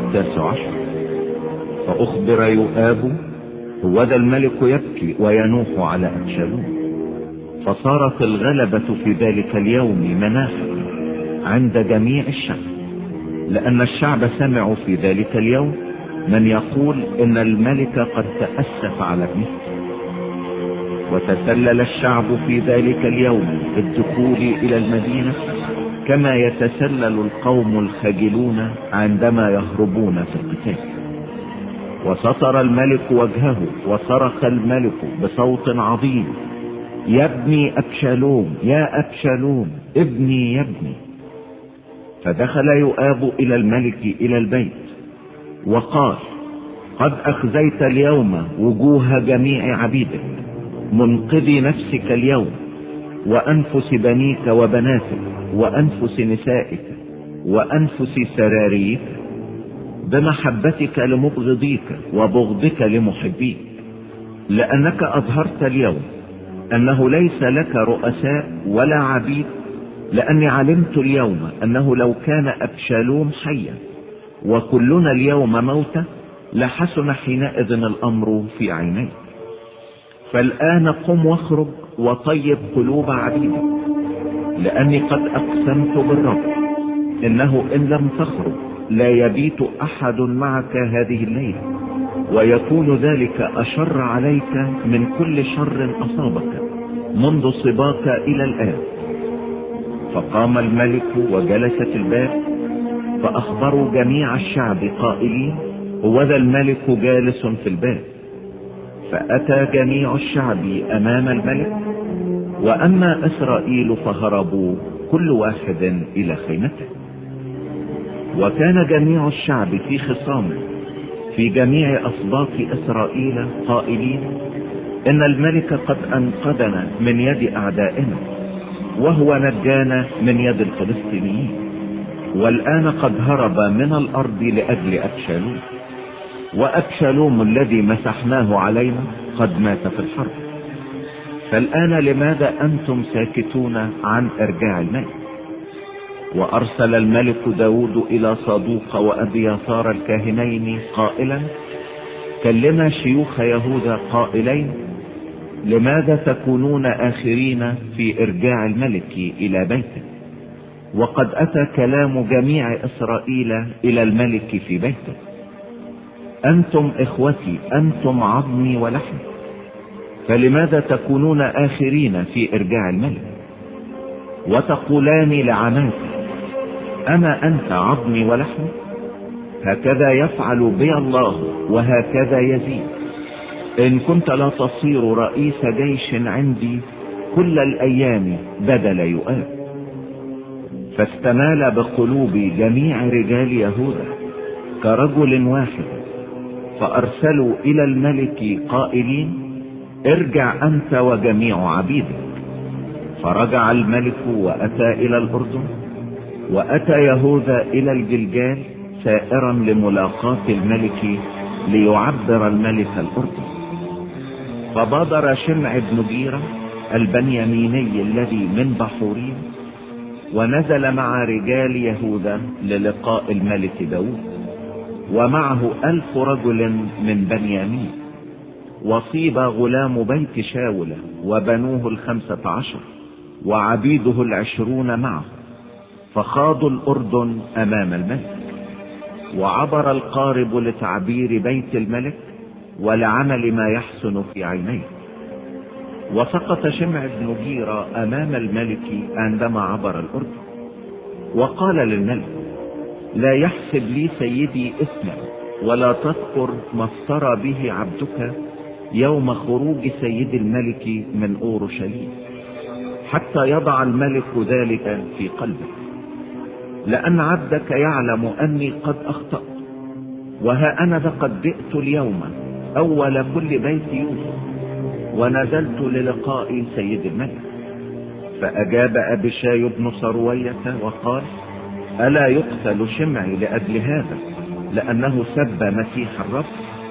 19. فأخبر يؤاب: هوذا الملك يبكي وينوح على أبشالوم. فصارت الغلبة في ذلك اليوم مناحة عند جميع الشعب، لأن الشعب سمعوا في ذلك اليوم من يقول إن الملك قد تأسف على ابنه. وتسلل الشعب في ذلك اليوم بالدخول إلى المدينة كما يتسلل القوم الخجلون عندما يهربون في القتال. وستر الملك وجهه وصرخ الملك بصوت عظيم: يا ابني أبشالوم، يا أبشالوم، ابني يا ابني. فدخل يؤاب إلى الملك إلى البيت وقال: قد أخزيت اليوم وجوه جميع عبيدك، منقذي نفسك اليوم وأنفس بنيك وبناتك وأنفس نسائك وأنفس سراريك، بمحبتك لمبغضيك وبغضك لمحبيك، لأنك أظهرت اليوم أنه ليس لك رؤساء ولا عبيد، لأني علمت اليوم أنه لو كان أبشالوم حيا وكلنا اليوم موتى لحسن حينئذ الأمر في عينيك. فالآن قم واخرج وطيب قلوب عبيدك، لأني قد أقسمت بالرب إنه إن لم تخرج لا يبيت أحد معك هذه الليلة، ويكون ذلك أشر عليك من كل شر أصابك منذ صباك إلى الآن. فقام الملك وجلس في الباب، فأخبروا جميع الشعب قائلين: هوذا الملك جالس في الباب. فأتى جميع الشعب أمام الملك، وأما إسرائيل فهربوا كل واحد إلى خيمته. وكان جميع الشعب في خصام في جميع أسباط إسرائيل قائلين: إن الملك قد أنقذنا من يد أعدائنا، وهو نجانا من يد الفلسطينيين، والآن قد هرب من الأرض لأجل أبشالوم، وأبشالوم الذي مسحناه علينا قد مات في الحرب. فالآن لماذا أنتم ساكتون عن إرجاع الملك؟ وأرسل الملك داود إلى صادوق وأبياثار الكاهنين قائلا: كلم شيوخ يهوذا قائلين: لماذا تكونون آخرين في إرجاع الملك إلى بيته؟ وقد أتى كلام جميع إسرائيل إلى الملك في بيته. أنتم إخوتي، أنتم عظمي ولحمي، فلماذا تكونون آخرين في إرجاع الملك؟ وتقولان لعماتي: أما أنت عظمي ولحمي؟ هكذا يفعل بي الله وهكذا يزيد، إن كنت لا تصير رئيس جيش عندي كل الأيام بدل يؤاب. فاستمال بقلوب جميع رجال يهوذا كرجل واحد، فأرسلوا إلى الملك قائلين: ارجع أنت وجميع عبيدك. فرجع الملك وأتى إلى الأردن، وأتى يهوذا إلى الجلجال سائرا لملاقاة الملك ليعبر الملك الأردن. فبادر شمع بن جيرة البنياميني الذي من بحورين، ونزل مع رجال يهوذا للقاء الملك داود، ومعه 1000 رجل من بنيامين. وصيب غلام بيت شاول وبنوه 15 وعبيده 20 معه، فخاضوا الأردن أمام الملك. وعبر القارب لتعبير بيت الملك ولعمل ما يحسن في عينيه. وسقط شمع بن جيرة أمام الملك عندما عبر الأردن، وقال للملك: لا يحسب لي سيدي اسما، ولا تذكر ما افترى به عبدك يوم خروج سيد الملك من أورشليم، حتى يضع الملك ذلك في قلبه، لأن عبدك يعلم أني قد أخطأت، وها أنا قد جئت اليوم أول كل بيت يوسف، ونزلت للقاء سيد الملك. فأجاب أبيشاي بن سروية وقال: ألا يقتل شمعي لأجل هذا، لأنه سب مسيح الرب؟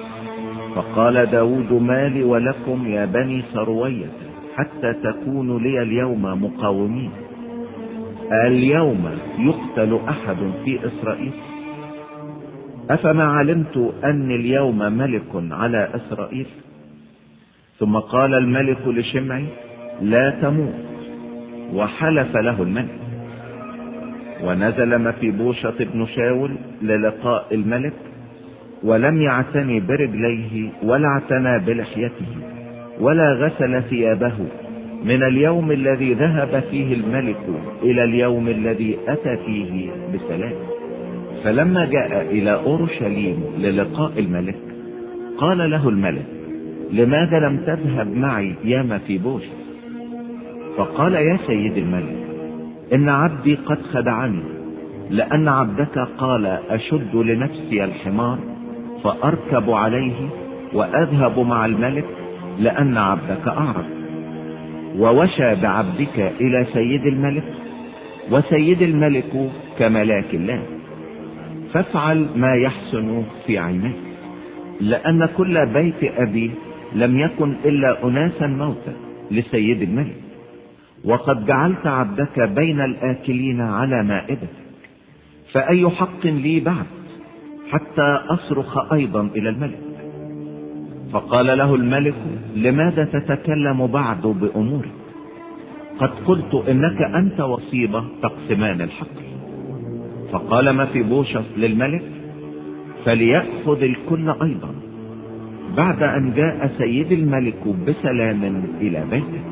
فقال داود: ما لي ولكم يا بني سروية حتى تكونوا لي اليوم مقاومين؟ اليوم يقتل أحد في إسرائيل؟ أفما علمت أن اليوم ملك على إسرائيل؟ ثم قال الملك لشمعي: لا تموت. وحلف له الملك. ونزل مفيبوشة بن شاول للقاء الملك، ولم يعتني برجليه ولا اعتنى بلحيته ولا غسل ثيابه من اليوم الذي ذهب فيه الملك إلى اليوم الذي أتى فيه بسلام. فلما جاء إلى أورشليم للقاء الملك، قال له الملك: لماذا لم تذهب معي يا مفيبوشة؟ فقال: يا سيد الملك، إن عبدي قد خدعني، لأن عبدك قال: أشد لنفسي الحمار فأركب عليه وأذهب مع الملك، لأن عبدك أعرض. ووشى بعبدك إلى سيد الملك، وسيد الملك كملاك الله، فافعل ما يحسن في عينيك، لأن كل بيت أبي لم يكن إلا أناسا موتى لسيد الملك، وقد جعلت عبدك بين الآكلين على مائدتك، فأي حق لي بعد حتى أصرخ أيضا إلى الملك؟ فقال له الملك: لماذا تتكلم بعد بأمورك؟ قد قلت إنك أنت وصيبة تقسمان الحق. فقال مفيبوشة للملك: فليأخذ الكل أيضا، بعد أن جاء سيد الملك بسلام إلى بيته.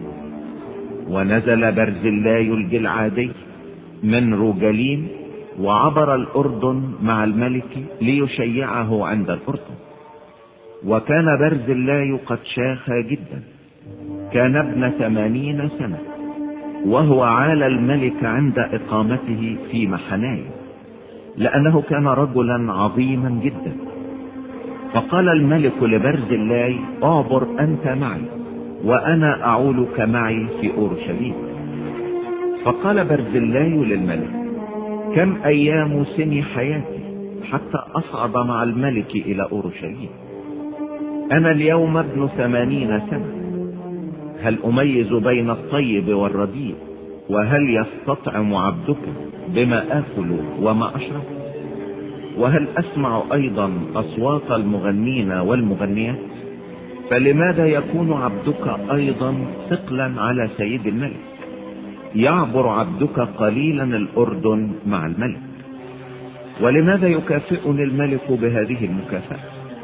ونزل برزلاي الجلعادي من روجليم وعبر الأردن مع الملك ليشيعه عند الأردن. وكان برزلاي قد شاخ جدا، كان ابن 80 سنة، وهو عال الملك عند إقامته في محنايم، لأنه كان رجلا عظيما جدا. فقال الملك لبرزلاي: اعبر أنت معي وأنا أعولك معي في أورشليم. فقال برزلاي للملك: كم أيام سن حياتي حتى أصعد مع الملك إلى أورشليم؟ أنا اليوم ابن 80 سنة. هل أميز بين الطيب والرديء؟ وهل يستطعم عبدك بما آكل وما أشرب؟ وهل أسمع أيضا أصوات المغنين والمغنيات؟ فلماذا يكون عبدك أيضا ثقلا على سيد الملك؟ يعبر عبدك قليلا الأردن مع الملك. ولماذا يكافئني الملك بهذه المكافأة؟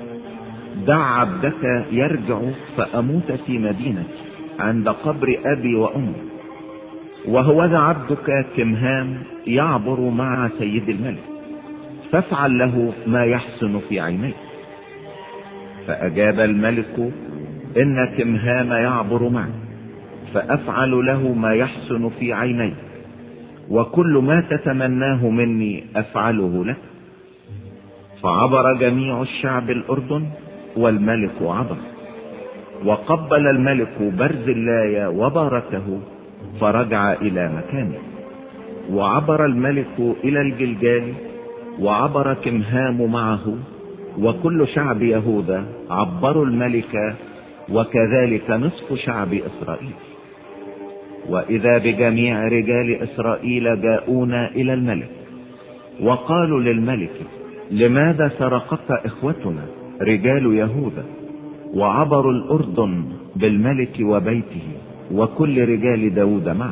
دع عبدك يرجع فأموت في مدينتي عند قبر أبي وأمي، وهوذا عبدك كمهام يعبر مع سيد الملك، فافعل له ما يحسن في عينيك. فأجاب الملك: إن كمهام يعبر معي، فأفعل له ما يحسن في عينيك، وكل ما تتمناه مني أفعله لك. فعبر جميع الشعب الأردن، والملك عبر. وقبل الملك برزلاي وباركه، فرجع إلى مكانه. وعبر الملك إلى الجلجال، وعبر كمهام معه، وكل شعب يهوذا عبروا الملك، وكذلك نصف شعب إسرائيل. وإذا بجميع رجال إسرائيل جاءون إلى الملك، وقالوا للملك: لماذا سرقت إخوتنا رجال يهوذا وعبروا الأردن بالملك وبيته وكل رجال داود معه؟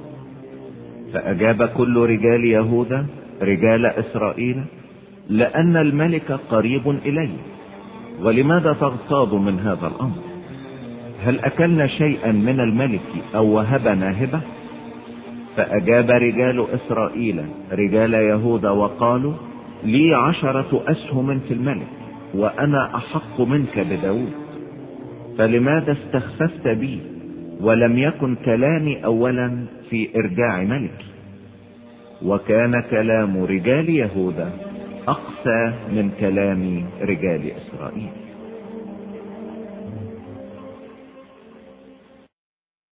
فأجاب كل رجال يهوذا رجال إسرائيل: لأن الملك قريب إلي، ولماذا تغتاظ من هذا الأمر؟ هل أكلنا شيئا من الملك أو وهبنا هبة؟ فأجاب رجال إسرائيل رجال يهوذا وقالوا: لي 10 أسهم في الملك، وأنا أحق منك بداود، فلماذا استخففت بي ولم يكن كلامي أولا في إرجاع ملكي؟ وكان كلام رجال يهوذا أقسى من كلام رجال إسرائيل.